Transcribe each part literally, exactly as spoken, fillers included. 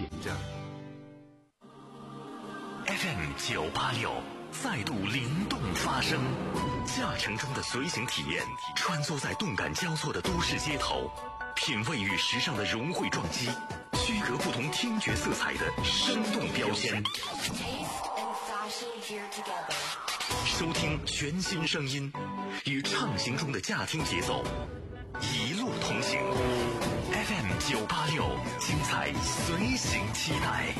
点证。 F M 九八六再度灵动发声，驾乘中的随行体验，穿梭在动感交错的都市街头，品味与时尚的融汇撞击，区隔不同听觉色彩的生动标签。收听全新声音，与畅行中的驾听节奏，一路同行。F M 九八六，精彩随行期待。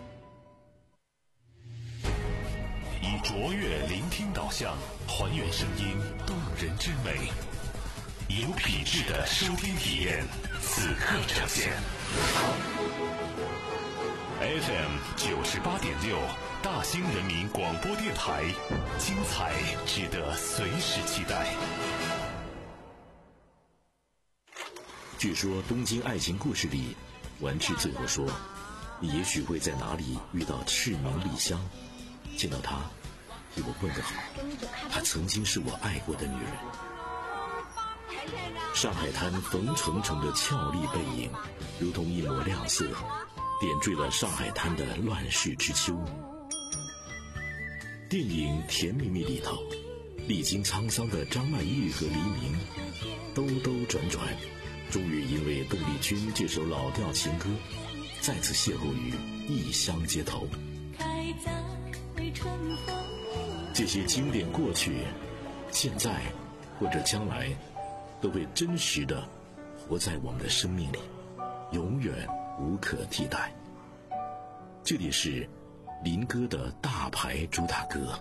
以卓越聆听导向，还原声音动人之美，有品质的收听体验，此刻呈现。F M 九十八点六，大兴人民广播电台，精彩值得随时期待。 据说《东京爱情故事》里，丸治最后说：“你也许会在哪里遇到赤名莉香，见到她，给我问个好，她曾经是我爱过的女人。”上海滩冯程程的俏丽背影，如同一抹亮色，点缀了上海滩的乱世之秋。电影《甜蜜蜜》里头，历经沧桑的张曼玉和黎明，兜兜转转，终于因为邓丽君这首老调情歌，再次邂逅于异乡街头。这些经典过去，现在或者将来，都会真实的活在我们的生命里，永远无可替代。这里是林哥的大牌主打歌。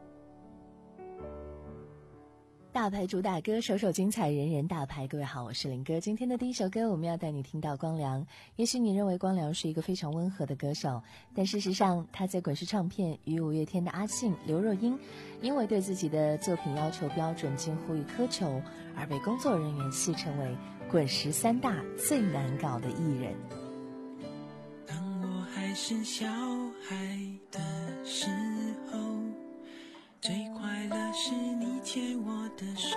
大牌主打歌，首首精彩，人人大牌。各位好，我是林哥。今天的第一首歌，我们要带你听到光良。也许你认为光良是一个非常温和的歌手，但事实上他在滚石唱片与五月天的阿信、刘若英，因为对自己的作品要求标准近乎于苛求，而被工作人员戏称为滚石三大最难搞的艺人。 当我还是小孩的时候，最快乐是你牵我的手，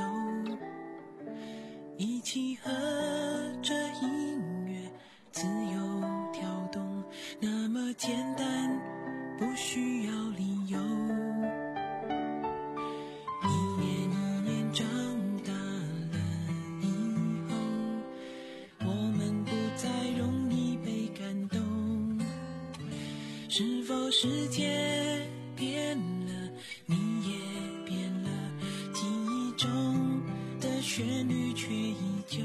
一起和着音乐自由跳动，那么简单，不需要理由。一年一年长大了以后，我们不再容易被感动，是否世界变了，你也变了，记忆中的旋律却依旧。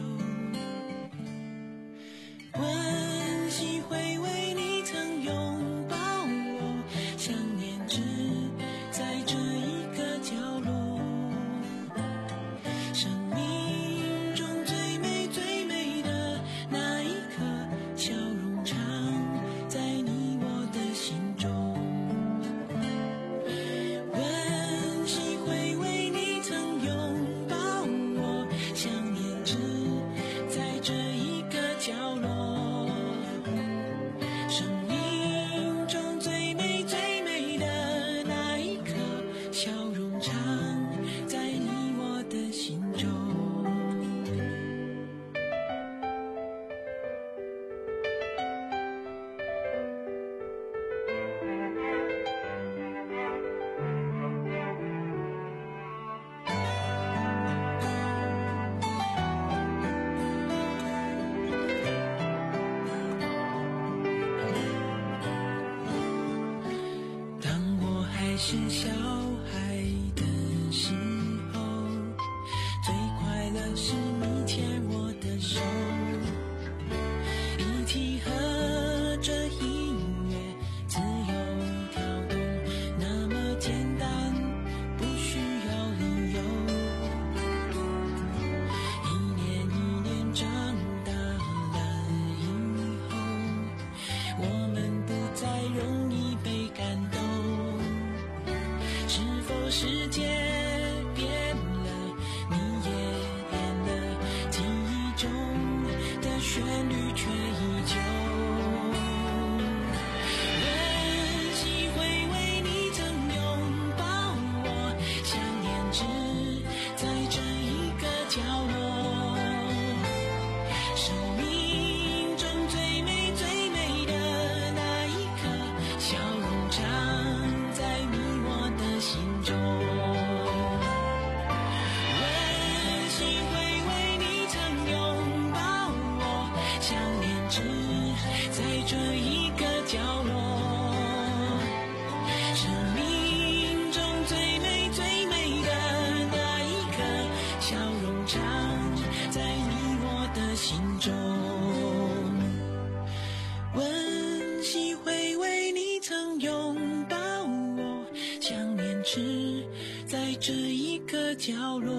温习回味你曾拥抱我，想念只在这一个角落。生命中最美最美的那一刻，笑容常在你我的心中。温习回味你曾拥抱我，想念只在这一个角落。生命中最美最美的那一刻，笑容常在你我的心中。当我还是小孩的时候，最快乐是你牵我的手，一起和着音乐自由跳动，那么简单，不需要理由。一年一年长大了以后，我们不再容易被感动，是常在你我的心中。温馨回味你曾拥抱我，想念只在这一个角落。生命中最美最美的那一刻，笑容常在你我的心中。温馨回味你曾拥抱我，想念只在这一个角落。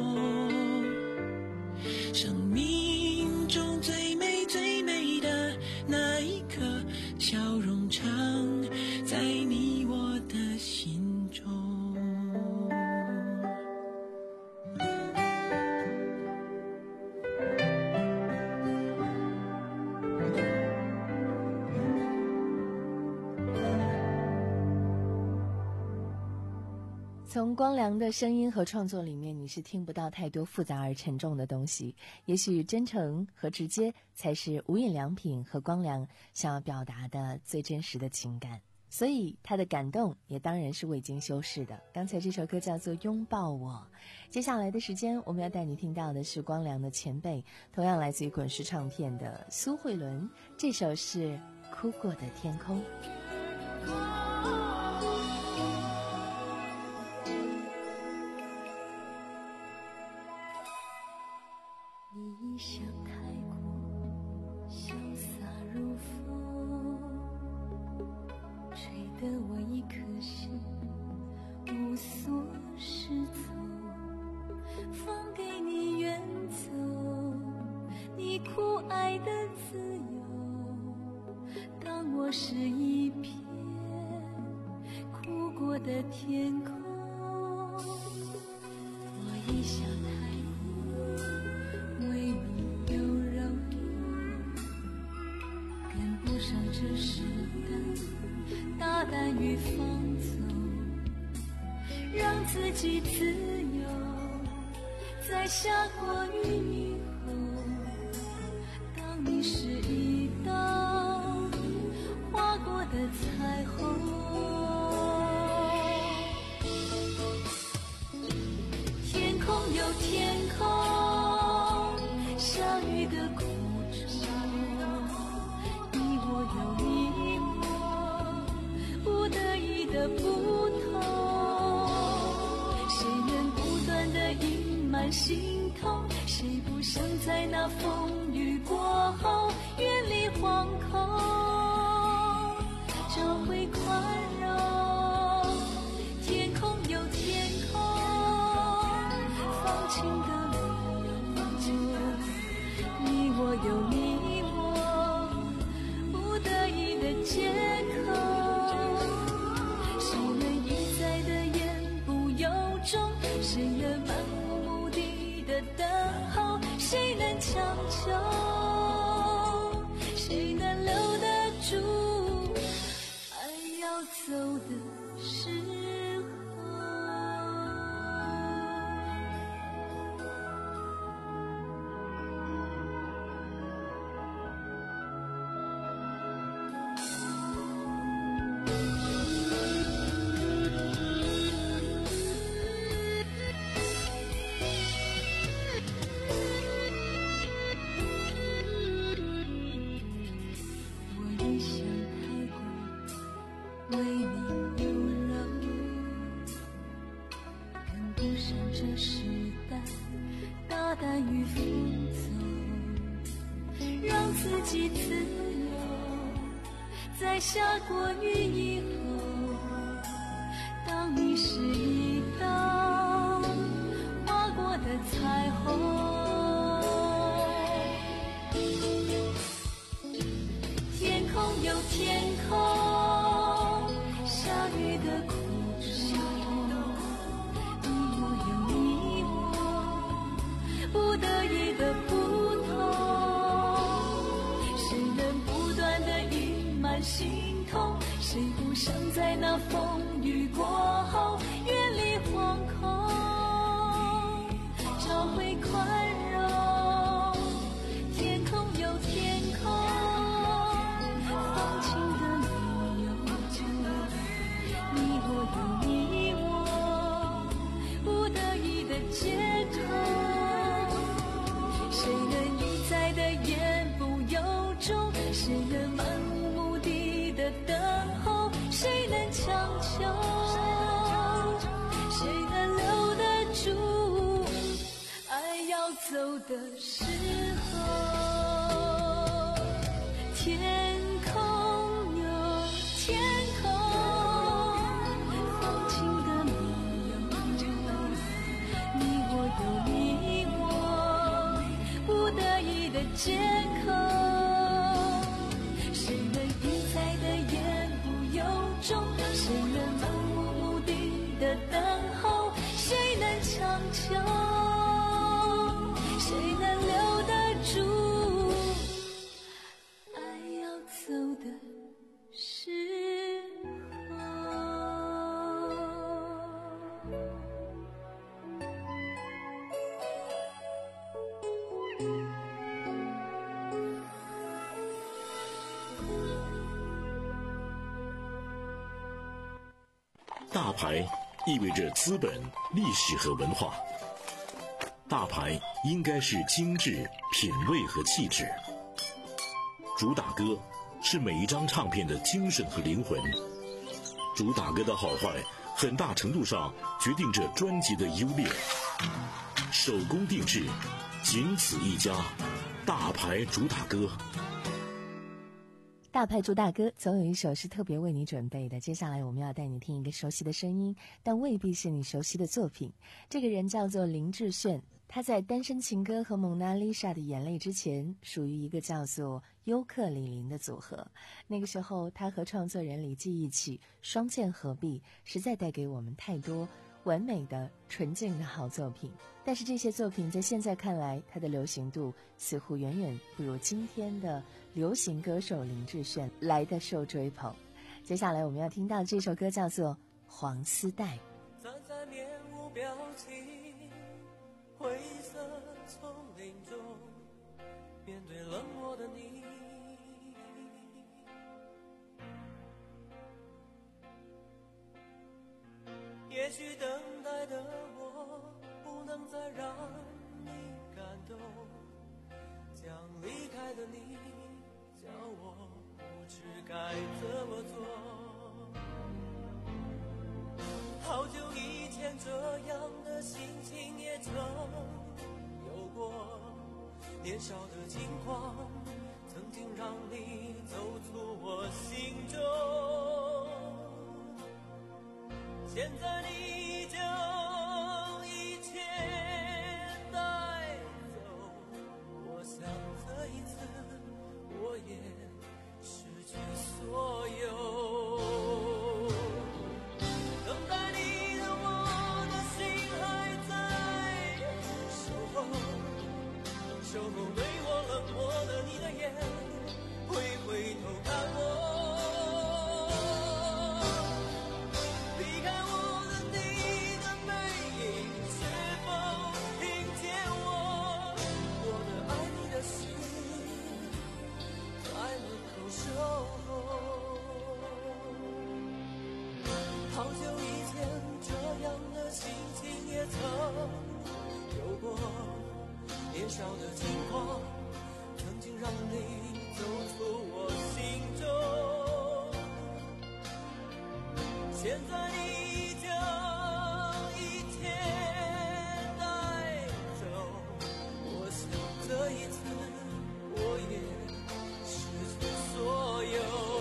生命中最美最美的那一刻，笑容常在你我的心中。 从光良的声音和创作里面，你是听不到太多复杂而沉重的东西，也许真诚和直接才是无印良品和光良想要表达的最真实的情感，所以他的感动也当然是未经修饰的。刚才这首歌叫做《拥抱我》，接下来的时间我们要带你听到的是光良的前辈，同样来自于滚石唱片的苏慧伦，这首是《哭过的天空》。 你一笑太过潇洒如风，吹得我一颗心无所适从，放给你远走，你酷爱的自由，当我是一片哭过的天空。我一笑太为你优柔，跟不上这时代大胆与放纵，让自己自由，在下过雨以后，当你是一道划过的彩虹。天空有天空下雨的苦衷，你我有你我不得已的不同，谁能不断的隐瞒心痛，谁不想在那风雨过后远离惶恐，找回宽容。天空有天空放晴的你我有你我不得已的借口，谁能一再的言不由衷，谁能漫无目的的等候，谁能强求，谁能留得住爱要走的时候。在下过雨以后，当你是一道划过的彩虹。天空有天空下雨的苦衷，你我有你我不得已的不同，谁能不断的隐瞒心痛，谁不想在那风雨过后远离惶恐，找回宽容。天空有天空放晴的理由， 的等候，谁能长久？谁能留得住爱要走的时候？ 大牌意味着资本、历史和文化。大牌应该是精致、品味和气质。主打歌是每一张唱片的精神和灵魂。主打歌的好坏，很大程度上决定着专辑的优劣。手工定制，仅此一家。大牌主打歌。 大牌主打歌总有一首是特别为你准备的，接下来我们要带你听一个熟悉的声音，但未必是你熟悉的作品。这个人叫做林志炫，他在《单身情歌》和《蒙娜丽莎的眼泪》之前属于一个叫做优客李林的组合。那个时候他和创作人李记一起双剑合璧，实在带给我们太多完美的纯净的好作品。但是这些作品在现在看来，它的流行度似乎远远不如今天的流行歌手林志炫来的受追捧。接下来我们要听到这首歌叫做《黄丝带》。 站在面无表情灰色丛林中，面对冷漠的你，也许等待的我不能再让你感动，将离开的你叫我不知该怎么做。好久以前这样的心情也曾有过，年少的轻狂曾经让你走出我心中，现在你将一切带走，我想这一次我也失去所有。等待你的我的心还在守候，守候对我冷漠的你的眼，会回头看我。好久以前这样的心情也曾有过，年少的轻狂曾经让你走出我心中，现在你将一切带走，我想这一次我也失去所有。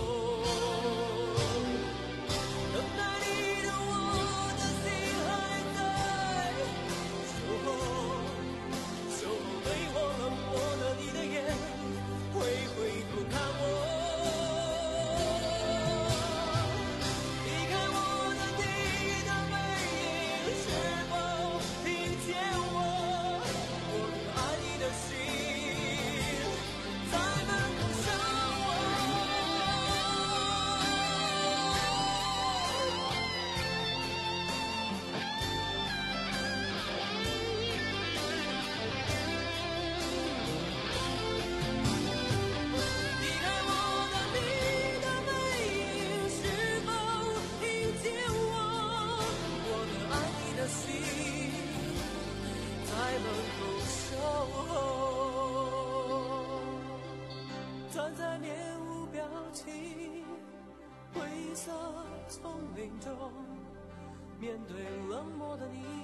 站在面无表情灰色丛林中，面对冷漠的你。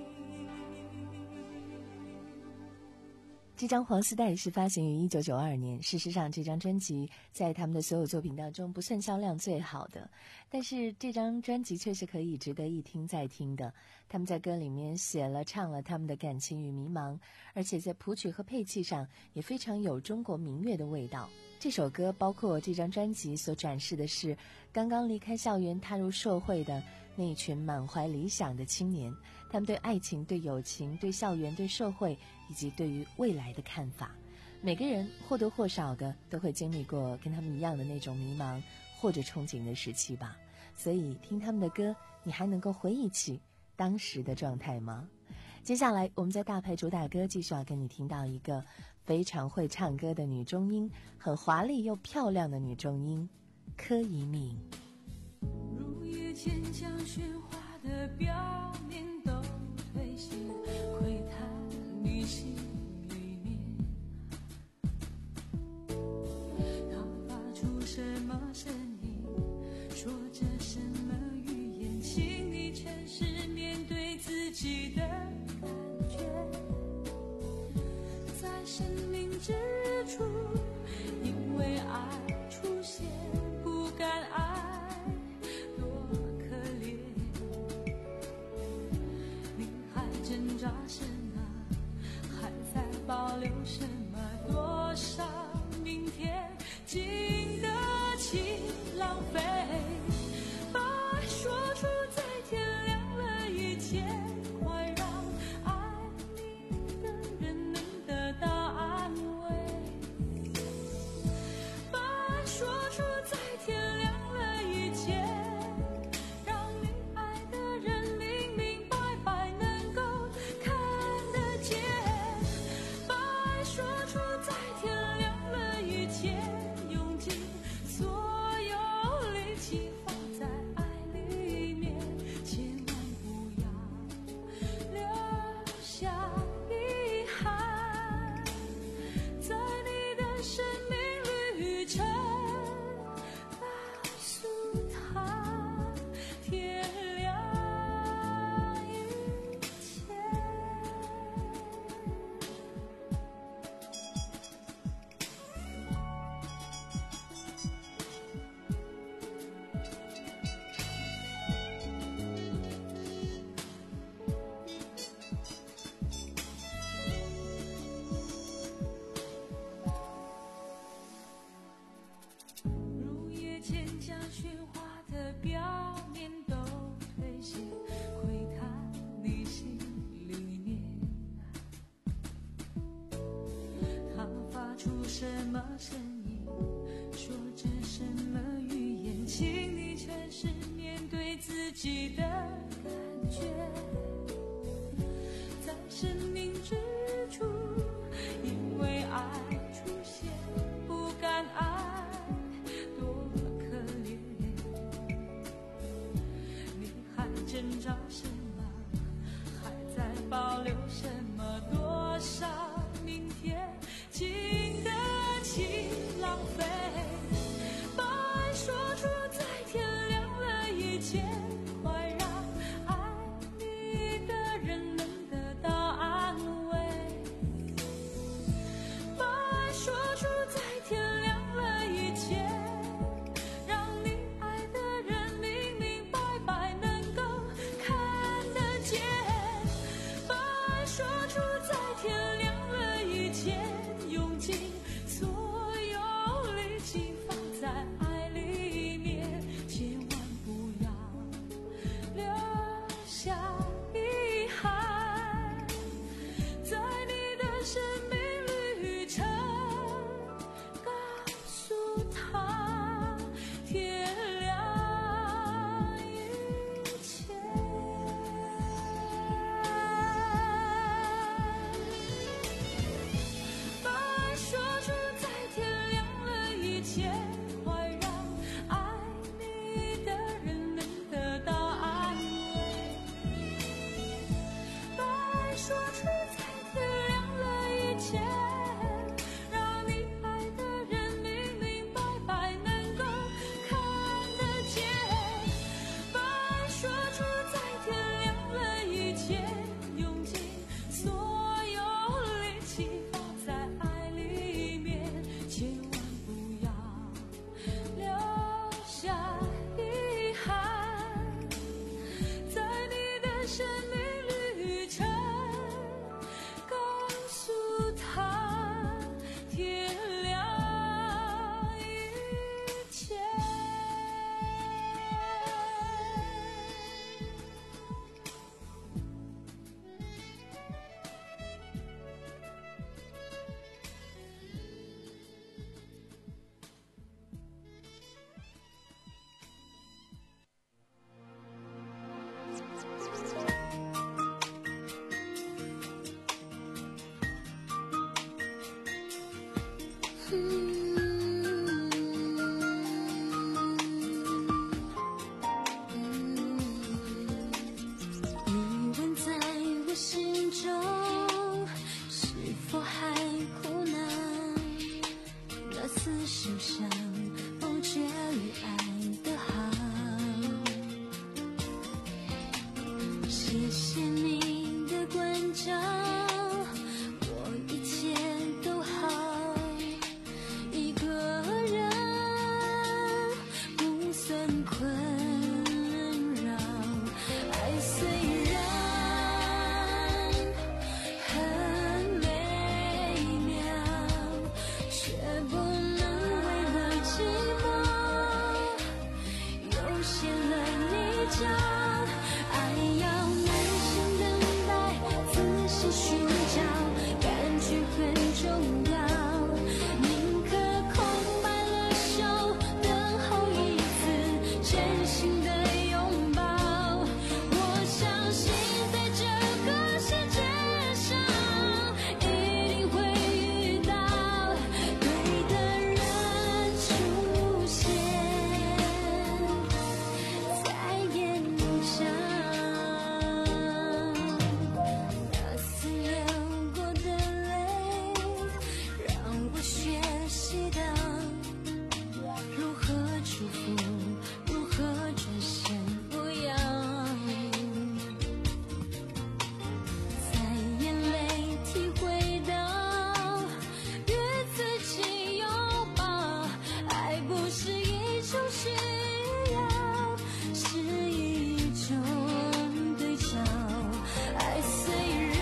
这张《黄丝带》是发行于一九九二年，事实上这张专辑在他们的所有作品当中不算销量最好的，但是这张专辑却是可以值得一听再听的。他们在歌里面写了唱了他们的感情与迷茫，而且在谱曲和配器上也非常有中国民乐的味道。这首歌包括这张专辑所展示的是刚刚离开校园踏入社会的那一群满怀理想的青年，他们对爱情、对友情、对校园、对社会以及对于未来的看法。每个人或多或少的都会经历过跟他们一样的那种迷茫或者憧憬的时期吧。所以听他们的歌，你还能够回忆起当时的状态吗？接下来我们在大牌主打歌继续要跟你听到一个非常会唱歌的女中音，很华丽又漂亮的女中音，柯以敏。 如夜千江喧哗的表面都褪写，窥探你心里面，它发出什么声音，说着什么语言，请你诚实面对自己的感觉，在生命之初，因为爱出现，不敢爱多可怜，你还挣扎什么，还在保留什么，多少明天经得起浪费，把爱说出在天亮了以前，快让爱你的人能得到安慰，把爱说出在天亮了以前，让你爱的人明明白白能够看得见，把爱说出在天亮了以前，用尽所有力气放在爱里面，千万不要留下遗憾，在你的生命旅程告诉他天亮以前。如夜千江喧哗的表面都褪写，窥探你心里面，它发出什么声音，说着什么语言，请你诚实面对自己的感觉，在生命之初，因为爱出现，不敢爱多可怜，你还挣扎什么，还在保留什么，多少明天经得起浪费，把爱说出在天亮了以前，快让爱你的人能得到安慰，把爱说出在天亮了以前，让你爱的人明明白白能够看得见，把爱说现了你讲，爱要耐心等待，仔细寻找，感觉很重要。宁可空白了手，等候一次真心的拥抱。我相信在这个世界上，一定会遇到对的人出现在眼上。那次流过的泪，让我学习到如何祝福，如何转身不要。在眼泪体会到与自己拥抱，爱不是一种需要，是一种对照。爱虽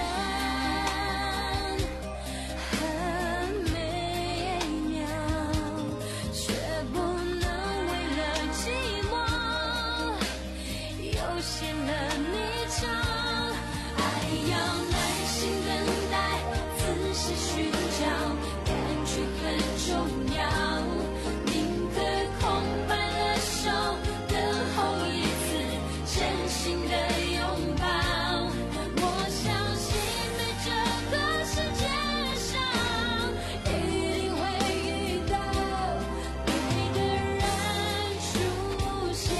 然很美妙，却不能为了寂寞又陷了你肠。爱要耐心等待，仔细寻找，感觉很重要。宁可空白了手，等候一次真心的拥抱。我相信在这个世界上，一定会遇到对的人出现。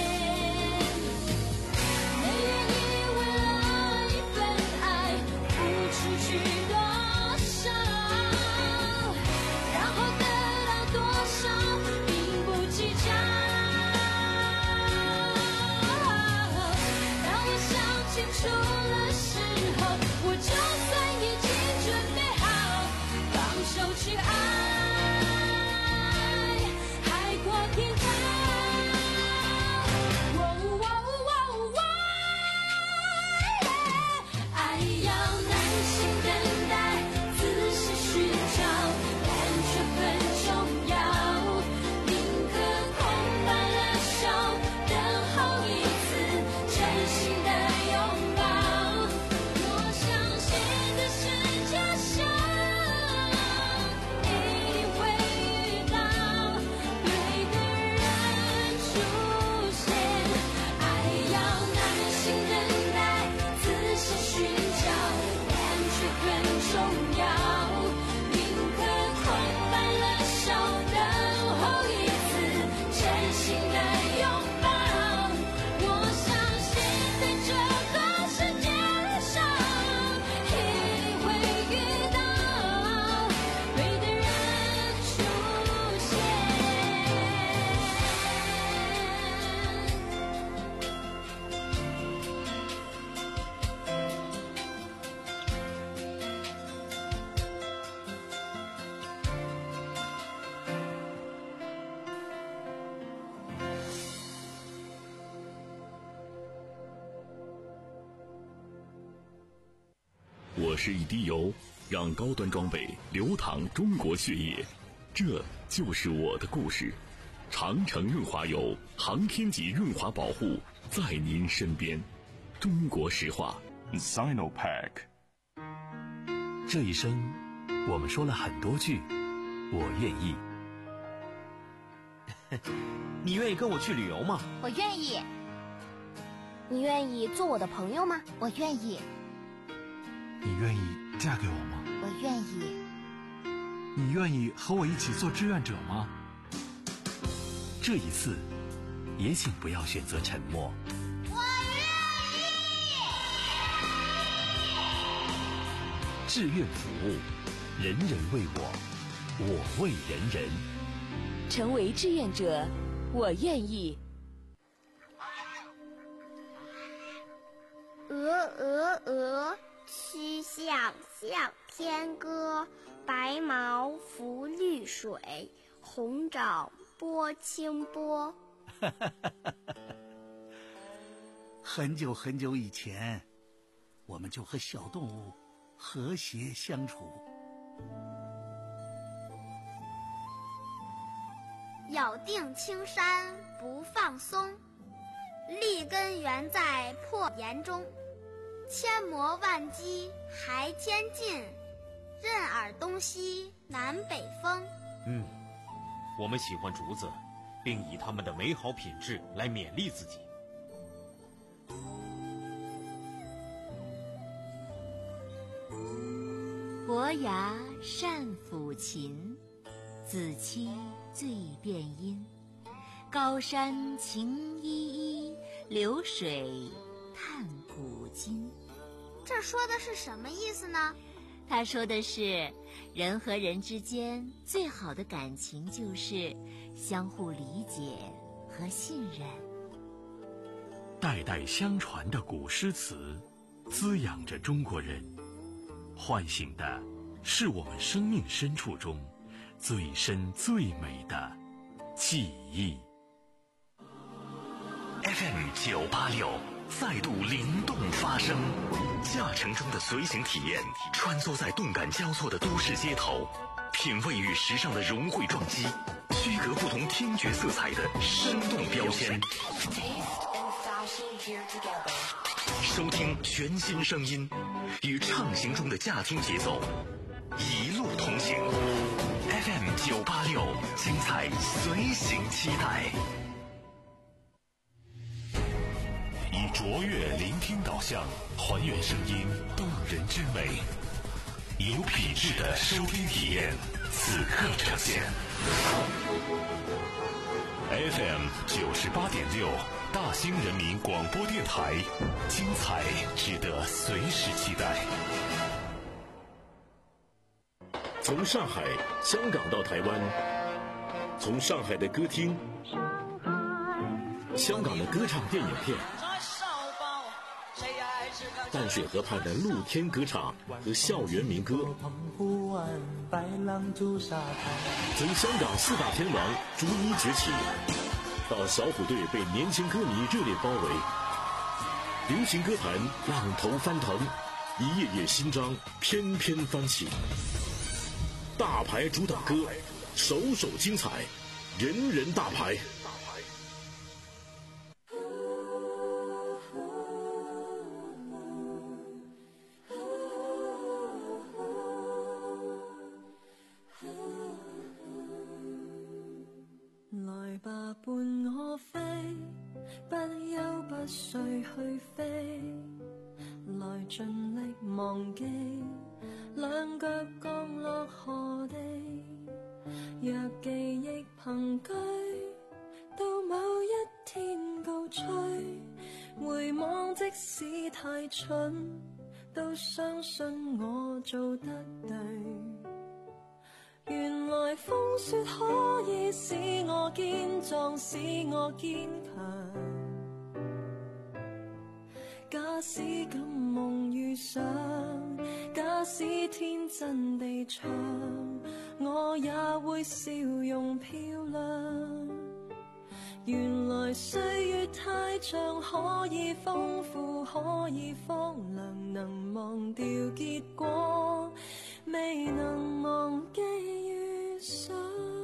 没愿意为了一份爱付出去多少，然后得到多少并不计较。当我想清楚的时候，我就算已经准备好放手去爱，海阔天长。哦哦哦哦爱要耐心等待，仔细寻找，感觉很重要。宁可空白了手，等候一次真心的拥抱。我相信这世界上，一定会遇到对的人出现。爱要耐心等待，仔细寻找，感觉很重要。宁可空白了手，等候一次真心的拥抱。我相信在这个世界上，一定会遇到对的人出现。 我是一滴油，让高端装备流淌中国血液，这就是我的故事。长城润滑油，航天级润滑保护，在您身边。中国石化 Sinopec。 这一生，我们说了很多句我愿意。 你愿意跟我去旅游吗？ 我愿意。你愿意做我的朋友吗？我愿意。 你愿意嫁给我吗？ 我愿意。 你愿意和我一起做志愿者吗？ 这一次，也请不要选择沉默。 我愿意。 志愿服务，人人为我，我为人人。 成为志愿者，我愿意。 鹅鹅鹅，曲项向天歌。白毛浮绿水，红掌拨清波。 很久很久以前，我们就和小动物和谐相处。 咬定青山不放松， 立根原在破岩中，千磨万击还天尽，任尔东西南北风。 嗯，我们喜欢竹子，并以它们的美好品质来勉励自己。 伯牙善抚琴，子期醉辨音。高山晴依依，流水叹古今。 这说的是什么意思呢？ 他说的是，人和人之间最好的感情就是相互理解和信任。 代代相传的古诗词，滋养着中国人，唤醒的是我们生命深处中最深最美的记忆。 F M 九八六再度灵动发声，驾乘中的随行体验，穿梭在动感交错的都市街头，品味与时尚的融汇撞击，区隔不同听觉色彩的生动标签。收听全新声音，与畅行中的驾听节奏，一路同行。F M 九八六，精彩随行期待。 以卓越聆听导向，还原声音动人之美，有品质的收听体验，此刻呈现。F M 九十八点六，大兴人民广播电台，精彩值得随时期待。从上海、香港到台湾，从上海的歌厅、香港的歌唱电影片，淡水河畔的露天歌唱和校园民歌，从香港四大天王逐一崛起，到小虎队被年轻歌迷热烈包围，流行歌坛浪头翻腾，一页页新章翩翩翻起。大牌主打歌，首首精彩，人人大牌。 來吧，伴我飛，不休不睡去飛，來盡力忘記兩腳降落何地。若記憶憑據，到某一天高吹，回望即使太蠢，都相信我做得對。原來風雪可以使我堅壯，使我堅強。假使敢夢遇上，假使天真地唱，我也會笑容漂亮。原來歲月太長，可以豐富，可以荒涼，能忘掉結果，未能忘記遇上。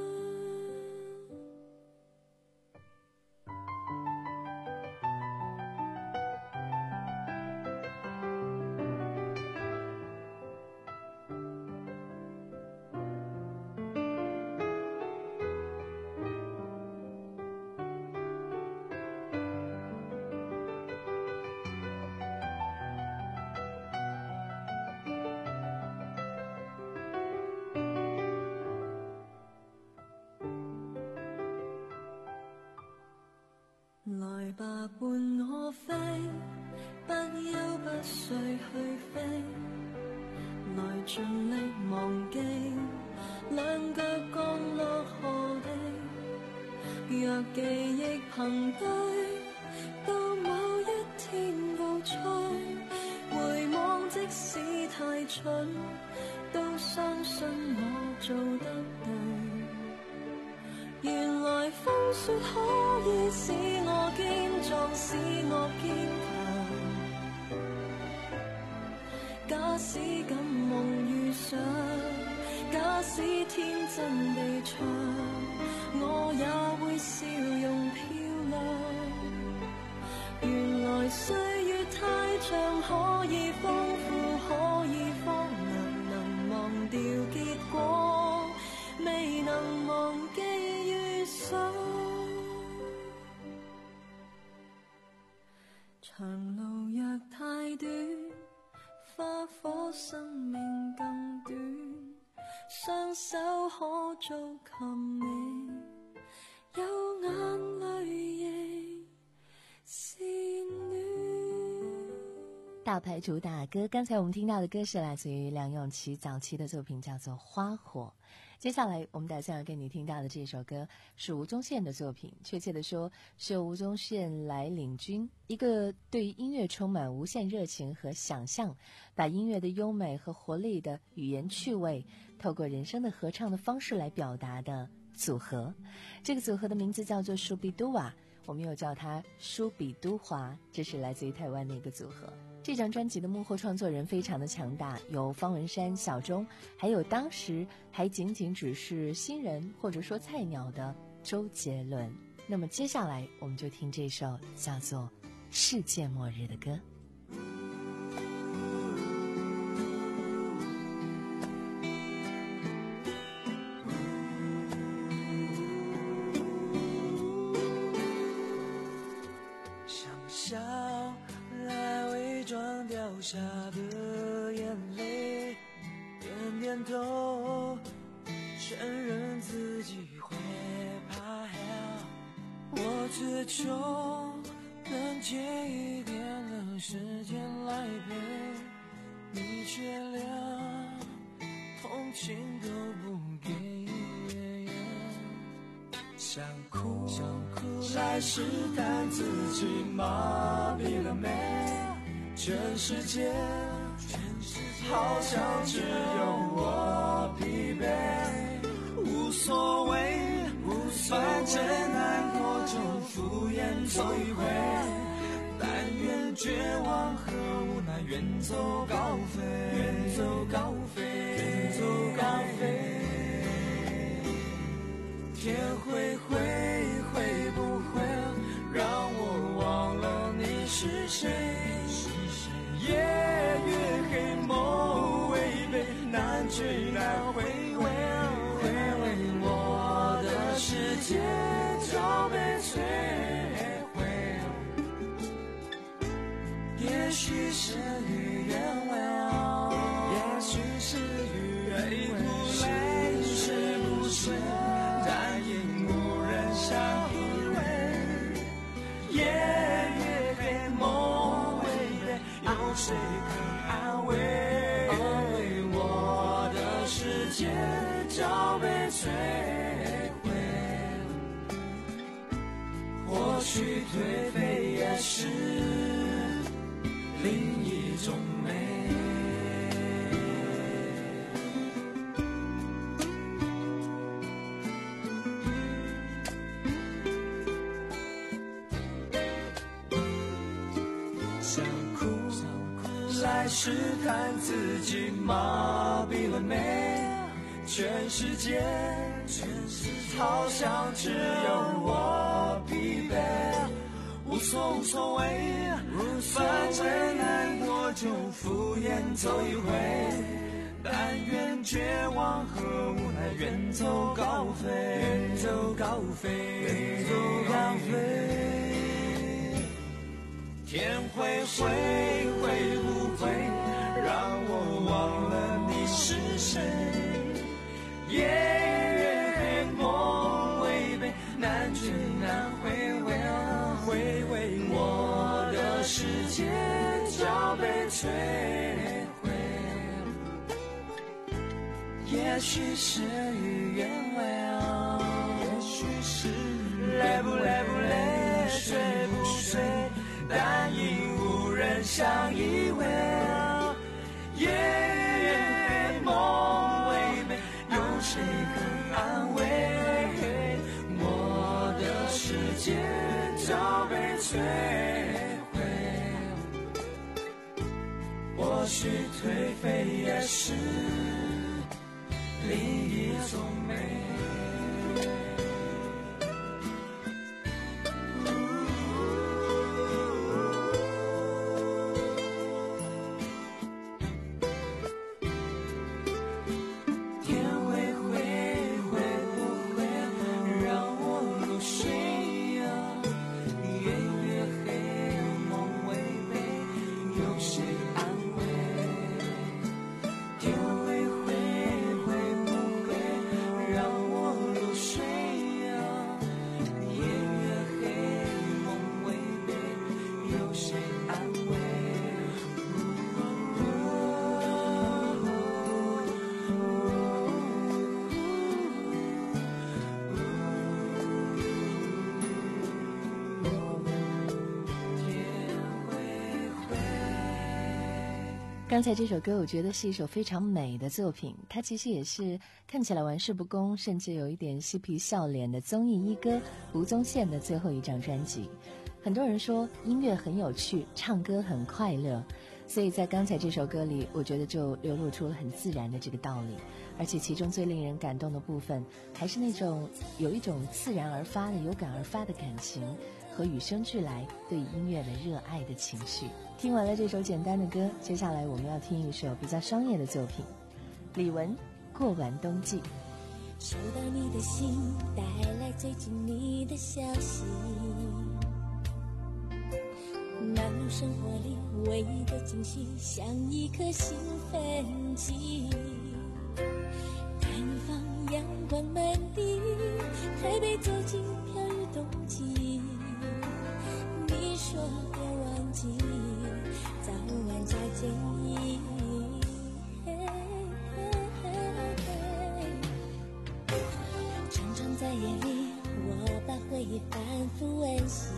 來吧，伴我飛，不休不睡去飛，來盡力忘記兩腳降落何地。若記憶憑據，到某一天高吹，回望即使太蠢，都相信我做得對。原來風雪可以使我堅壯，使我堅強。假使敢夢遇上，假使天真地唱，我也會笑容漂亮。 長路若太短，花火生命更短，雙手可做琴你，有眼淚亦是暖。 大牌主打歌，刚才我们听到的歌是来自于梁咏琪早期的作品，叫做《花火》。接下来我们打算要给你听到的这首歌是吴宗宪的作品，确切的说是由吴宗宪来领军，一个对于音乐充满无限热情和想象，把音乐的优美和活力的语言趣味透过人声的合唱的方式来表达的组合。这个组合的名字叫做舒比都瓦，我们又叫它舒比都华，这是来自于台湾的一个组合。这张专辑的幕后创作人非常的强大，有方文山、小钟，还有当时还仅仅只是新人或者说菜鸟的周杰伦。那么接下来我们就听这首叫做《世界末日》的歌。 掉下的眼泪，点点头，承认自己会怕。我只求能借一点的时间来陪你，却连同情都不给。想哭想哭来试探自己麻痹了没，全世界好像只有我疲惫，无所谓，反正难过就敷衍走一回，但愿绝望和无奈远走高飞，远走高飞，远走高飞。天会灰会不会让我忘了你是谁，夜越黑梦违背，难追难回味，回味我的世界就被摧毁。也许事与愿违，也许事与愿违，泪是不是但因无人相依偎，夜越黑梦违背，有谁肯安慰？安慰我的世界就被摧毁。或许颓废也是另一种美。想哭来试探自己麻痹了没，全世界好像只有我疲惫，无所无所谓，反正难过就敷衍走一回，但愿绝望和无奈远走高飞，远走高飞，远走高飞。天会灰会不会让我忘了你是谁，夜越黑梦违背，难追难回味，回味我的世界就被摧毁。也许事与愿违，也许是累不累不累，睡不睡，但因无人相依偎，夜越梦违背，有谁肯安慰？我的世界就被摧毁。或许颓废也是另一种美。 刚才这首歌我觉得是一首非常美的作品，它其实也是看起来玩世不恭，甚至有一点嬉皮笑脸的综艺一哥吴宗宪的最后一张专辑。很多人说音乐很有趣，唱歌很快乐，所以在刚才这首歌里，我觉得就流露出了很自然的这个道理。而且其中最令人感动的部分，还是那种有一种自然而发的有感而发的感情和与生俱来对音乐的热爱的情绪。听完了这首简单的歌，接下来我们要听一首比较商业的作品，李玟《过完冬季》。 收到你的信，带来最近你的消息，忙碌生活里唯一的惊喜，像一颗兴奋剂，探访阳光满地，台北走进飘雨冬季，你说别忘记早晚加建议，常常在夜里我把回忆反复温习，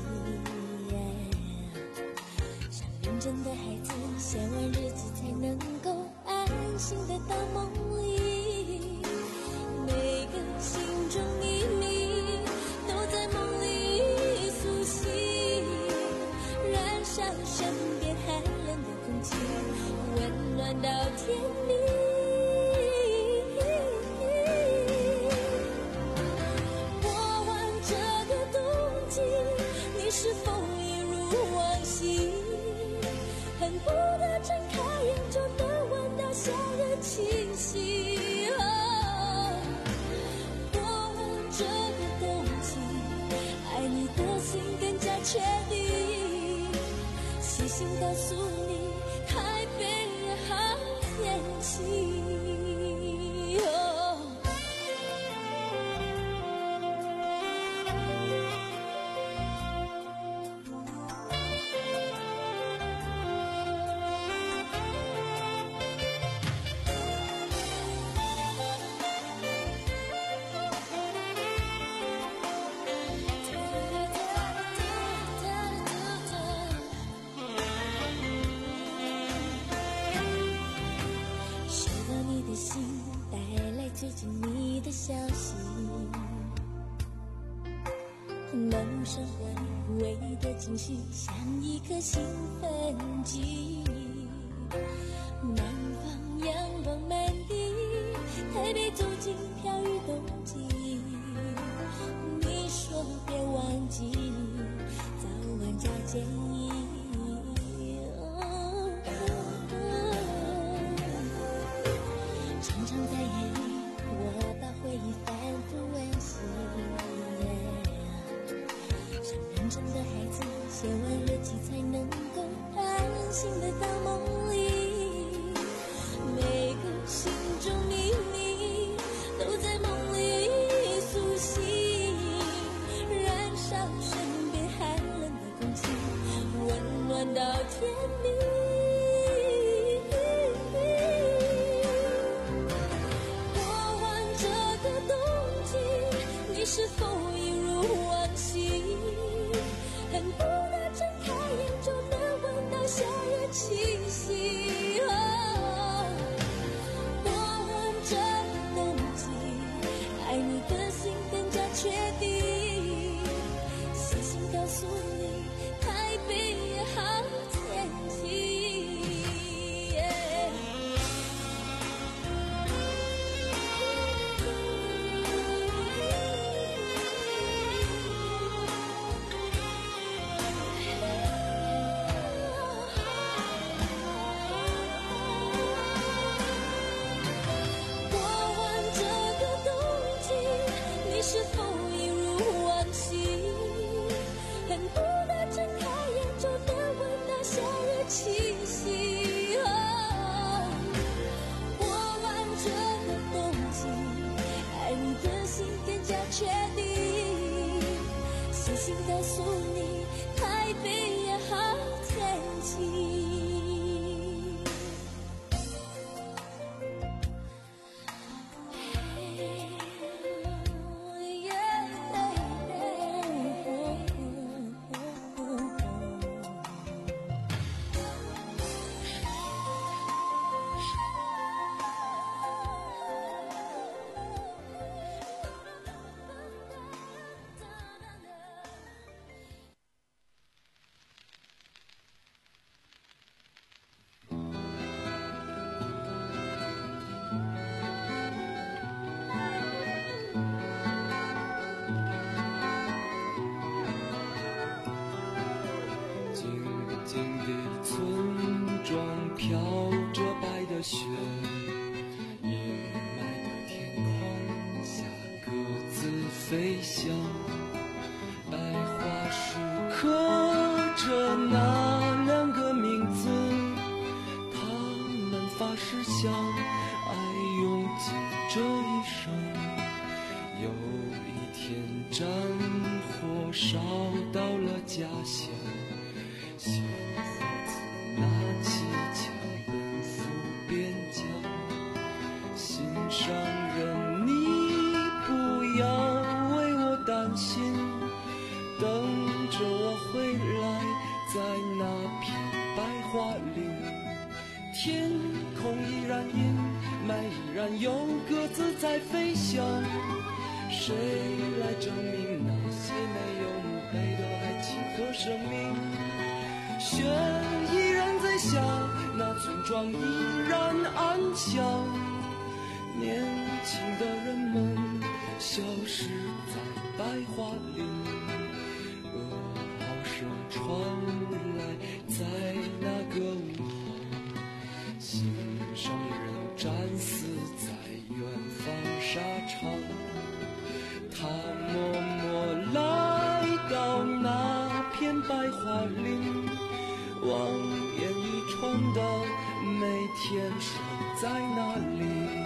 像认真的孩子写完日记才能够安心的到梦里，每个心中秘密都在梦里苏醒，燃烧身边寒冷的空气，温暖到天明。过完这个冬季，你是否一如往昔，恨不得睁开眼就能闻到夏日气息。哦，过完这个冬季，爱你的心更加确定，细心告诉你台北好天气。最近你的消息，忙碌生活里唯一的惊喜，像一颗兴奋剂，南方阳光满地，台北走进飘雨冬季，你说别忘记早晚加建议，常常在夜里我把回忆反复温习，像认真的孩子写完日记才能够安心的到梦里，每个心中秘密都在梦里苏醒，燃烧身边寒冷的空气，温暖到天明。你是否一如往昔，恨不得睁开眼就能闻到夏日气息。哦，过完这个冬季，爱你的心更加确定，细心告诉你台北也好天气。是否一如往昔，恨不得睁开眼就能闻到夏日气息。哦，过完这个冬季，爱你的心更加确定，细心告诉你台北也好天气。 着那两个名字，他们发誓相爱用尽这一生。有一天战火烧到了家乡，小伙子拿起枪奔赴边疆。心上人，你不要为我担心，等着我回来，在那片白桦林。天空依然阴霾，依然有鸽子在飞翔。谁来证明那些没有墓碑的爱情和生命？雪依然在下，那村庄依然安详。年轻的人们消失在白桦林，噩耗声传来，在那个午后，心上人战死在远方沙场。他默默来到那片白桦林，望眼欲穿的每天守在那里。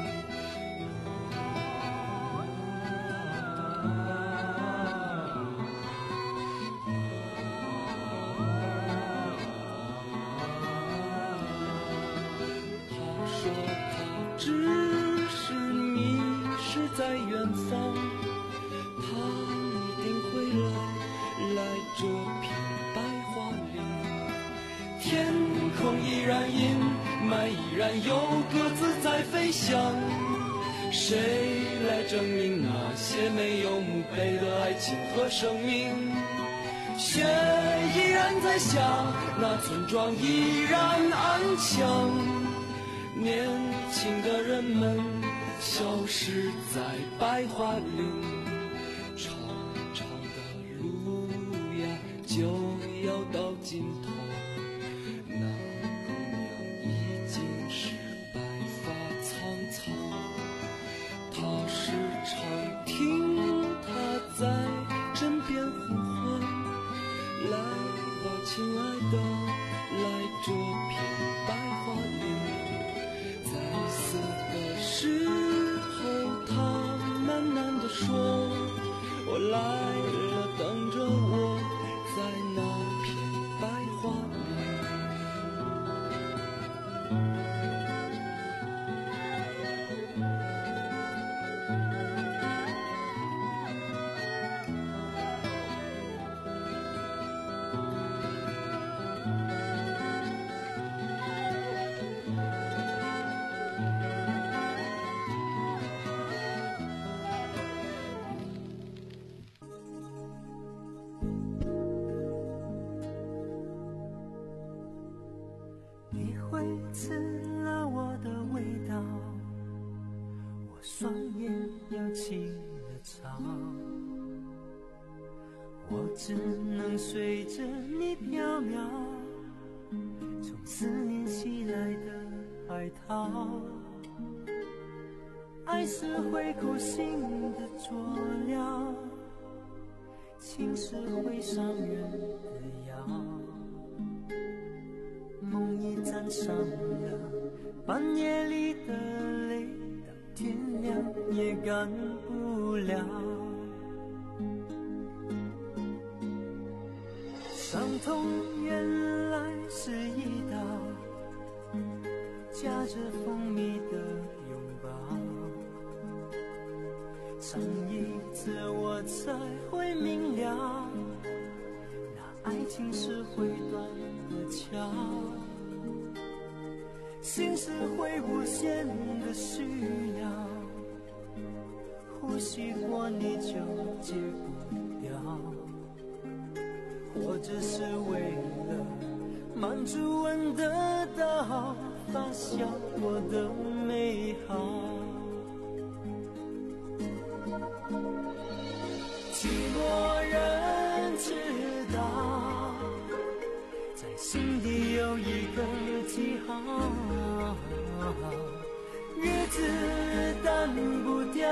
在远方，他一定会来，来这片白桦林。天空依然阴霾，依然有鸽子在飞翔。谁来证明那些没有墓碑的爱情和生命？雪依然在下，那村庄依然安详。年轻的人们消失在白桦林，长长的路呀就要到尽头。那姑娘已经是白发苍苍，她时常听她在枕边呼唤，来吧亲爱的，来这片白桦林。在死的时候他喃喃地说，我来了，等着我，在那片白桦刺了我的味道，我双眼又起了潮，我只能随着你飘渺，从思念袭来的海涛。爱是会苦心的佐料，情是会伤人的药。梦已沾上了半夜里的泪，到天亮也干不了。伤痛原来是一刀，夹着蜂蜜的拥抱。尝一次我才会明了，那爱情是会断的桥。心是会无限的需要，呼吸过你就戒不掉，或者是为了满足闻得到发酵过的美好。寂寞人知道，在心底有一个记号，日子淡不掉，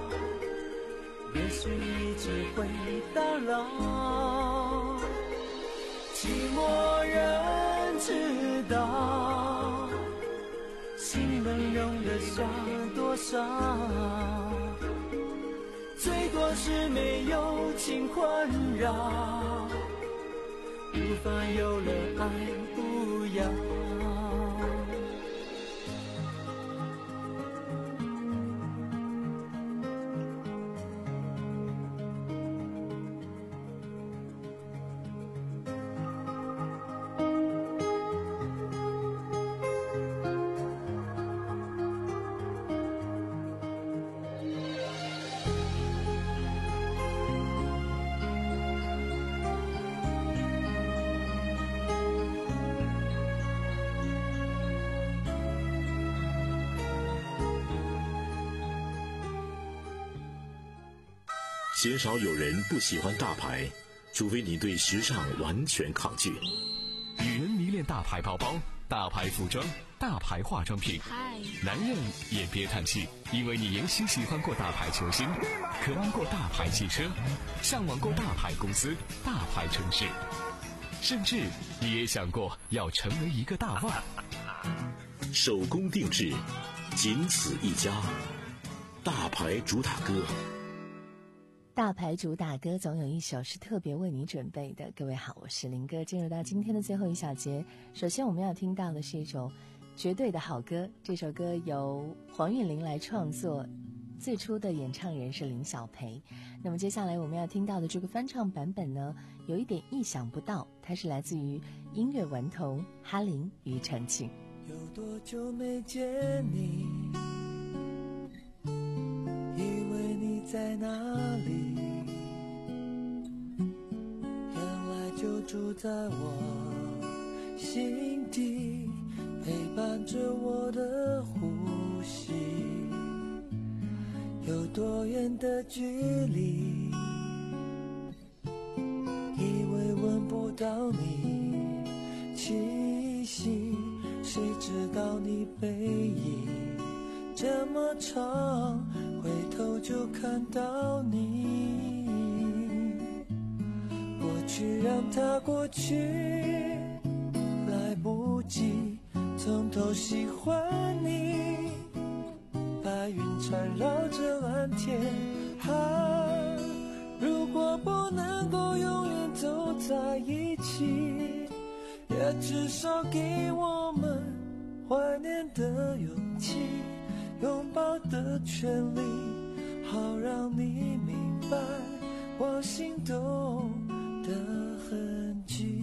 也许一直会打扰。 寂寞人知道，心能容得下多少？最多是没有情困扰，无法有了爱不要。 鲜少有人不喜欢大牌，除非你对时尚完全抗拒。 女人迷恋大牌包包、大牌服装、大牌化妆品，男人也别叹气，因为你也许喜欢过大牌球星，渴望过大牌汽车，向往过大牌公司、大牌城市，甚至你也想过要成为一个大腕。 手工定制，仅此一家，大牌主打歌。 大牌主打歌总有一首是特别为你准备的。各位好，我是林哥。进入到今天的最后一小节，首先我们要听到的是一首绝对的好歌，这首歌由黄韵玲来创作，最初的演唱人是林小培。那么接下来我们要听到的这个翻唱版本呢，有一点意想不到，它是来自于音乐顽童哈林庾澄庆。 有多久没见你，以为你在哪里，原来就住在我心底，陪伴着我的呼吸。有多远的距离，以为闻不到你气息，谁知道你背影这么长，回头就看到你。过去让它过去，来不及从头喜欢你。白云缠绕着蓝天，啊，如果不能够永远走在一起，也至少给我们怀念的勇气，拥抱的权利，好让你明白我心动的痕迹。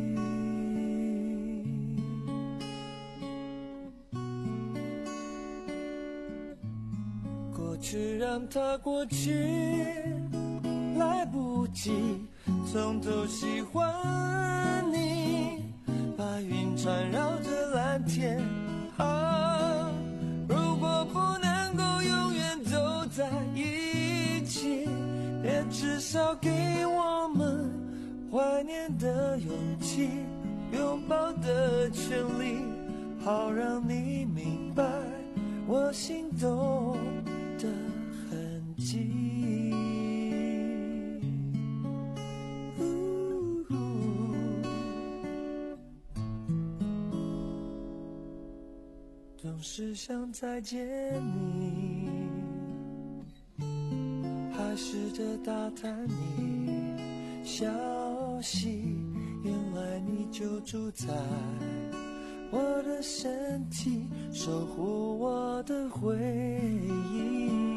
过去让它过去，来不及从头喜欢你。白云缠绕着蓝天，啊，如果不能够永远走在一起，也至少给我们怀念的勇气，拥抱的权利，好让你明白我心动的痕迹。总是想再见你，还试着打探你消息，原来你就住在我的身体，守护我的回忆。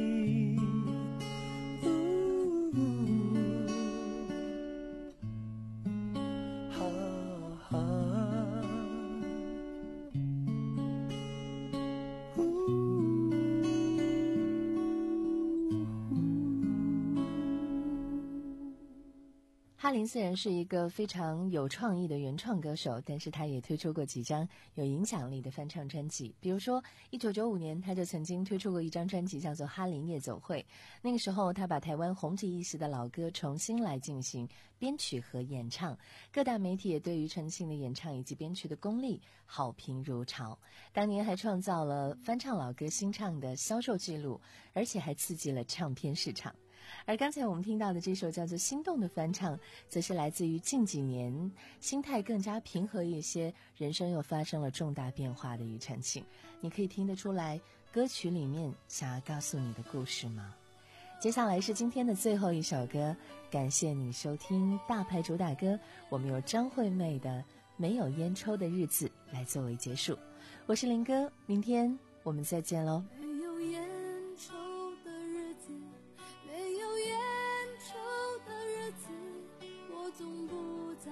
哈林虽然是一个非常有创意的原创歌手，但是他也推出过几张有影响力的翻唱专辑。比如说一九九五年他就曾经推出过一张专辑叫做《哈林夜总会》，那个时候他把台湾红极一时的老歌重新来进行编曲和演唱，各大媒体也对于陈庆的演唱以及编曲的功力好评如潮，当年还创造了翻唱老歌新唱的销售记录，而且还刺激了唱片市场。 而刚才我们听到的这首叫做《心动》的翻唱，则是来自于近几年心态更加平和一些，人生又发生了重大变化的庾澄庆。你可以听得出来歌曲里面想要告诉你的故事吗？接下来是今天的最后一首歌，感谢你收听大牌主打歌，我们由张惠妹的《没有烟抽的日子》来作为结束。我是林哥，明天我们再见喽。 没有烟抽的日子，没有烟抽的日子，我总不在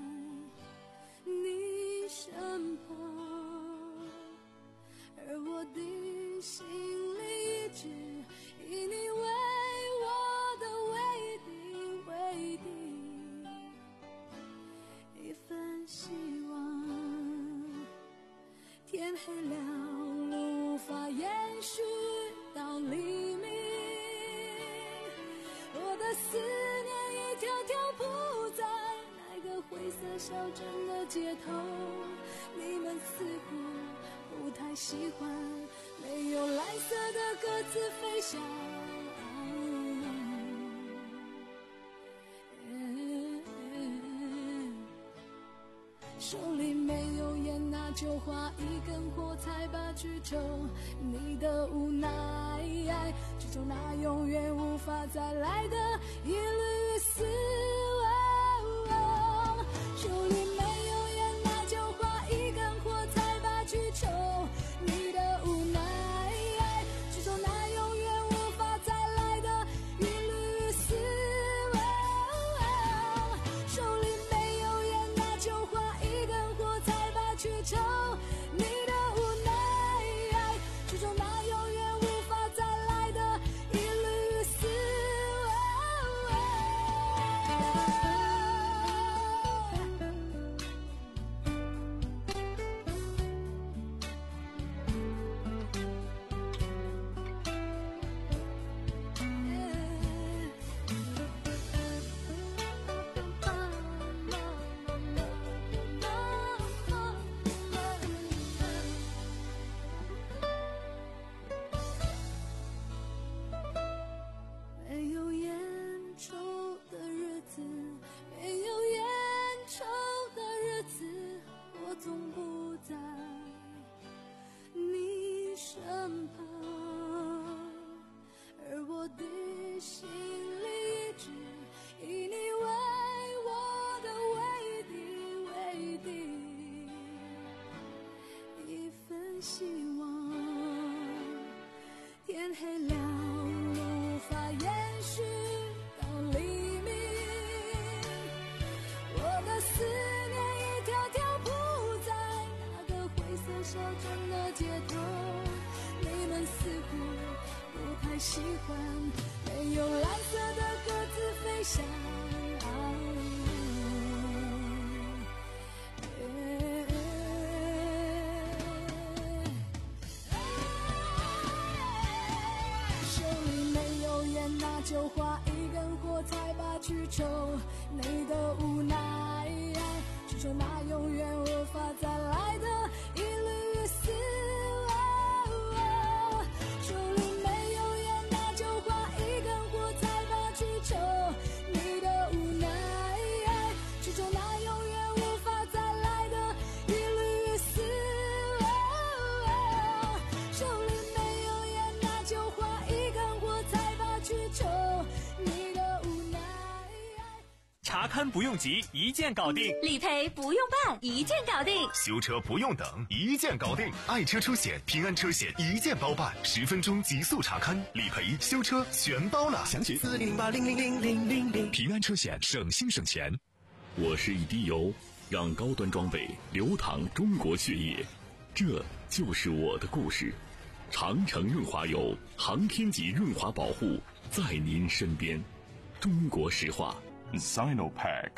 你身旁，而我的心里一直以你为我的唯一唯一一份希望。天黑了，路无法延续到黎明，我的思念一条条铺在那个灰色小镇的街头，你们似乎不太喜欢没有蓝色的鸽子飞翔，手里没有烟，那就划一根火柴吧去抽你的无奈，这种那永远无法再来的一缕死亡。手里没有烟，那就划一根火柴吧去抽你的无奈，这种那永远无法再来的一缕死亡。手里没有烟，那就划一根火柴吧去抽你的无奈，这种那永远无法再来的一缕死没有烟抽的日子，没有烟抽的日子，我总不在你身旁，而我的心里一直以你为我的唯一唯一一份希望。天黑了，无法延续到黎明，我的思念一条条铺在那个灰色小镇的街头，你们似乎不太喜欢没有蓝色的鸽子飞翔，那就划一根火柴吧去抽你的无奈，去抽那永远无法再来的一缕死亡。手里没有烟，那就划一根火柴吧去抽你的无奈，去抽那永远无法再来的一缕死亡。手里没有烟，那就划一根火柴吧去抽你的无奈。 查看不用急，一键搞定； 理赔不用办，一键搞定； 修车不用等，一键搞定。爱车出险，平安车险一键包办，十分钟极速查看、理赔、修车全包了。详询四零八零零零零零零。平安车险，省心省钱。 我是一滴油，让高端装备流淌中国血液，这就是我的故事。长城润滑油，航天级润滑保护，在您身边。中国石化 Sinopec。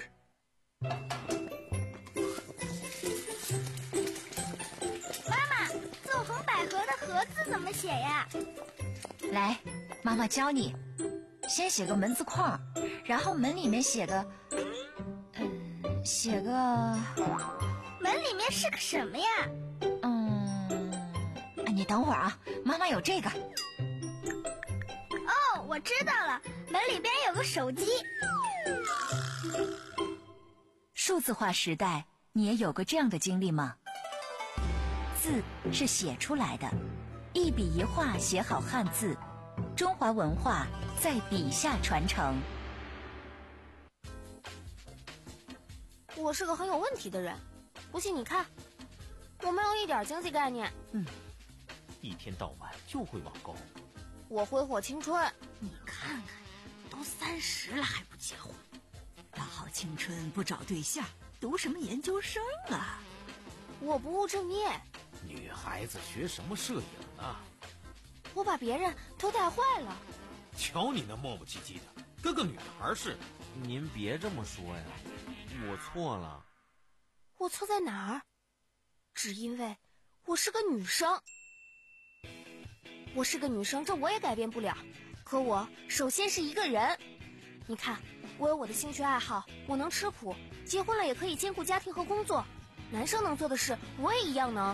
妈妈，纵横捭阖的阖字怎么写呀？ 来，妈妈教你。先写个门字框，然后门里面写个嗯写个门里面是个什么呀？ 嗯你等会儿啊，妈妈有这个。 哦，我知道了， 门里边有个手机。 数字化时代，你也有过这样的经历吗？字是写出来的，一笔一画写好汉字，中华文化在笔下传承。 我是个很有问题的人，不信你看，我没有一点经济概念。 嗯，一天到晚就会网购。 我挥霍青春。 你看看，都三十了还不结婚，大好青春不找对象，读什么研究生啊？ 我不务正业。 女孩子学什么摄影啊？ 我把别人都带坏了。 瞧你那磨磨唧唧的，跟个女孩似的。 您别这么说呀，我错了。 我错在哪儿？只因为我是个女生。我是个女生，这我也改变不了。可我首先是一个人。你看，我有我的兴趣爱好，我能吃苦，结婚了也可以兼顾家庭和工作。男生能做的事，我也一样能。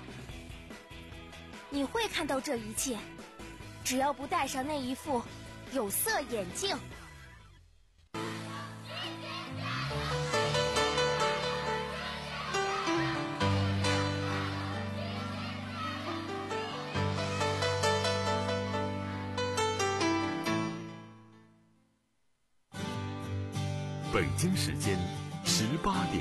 你会看到这一切，只要不戴上那一副有色眼镜。 北京时间十八点。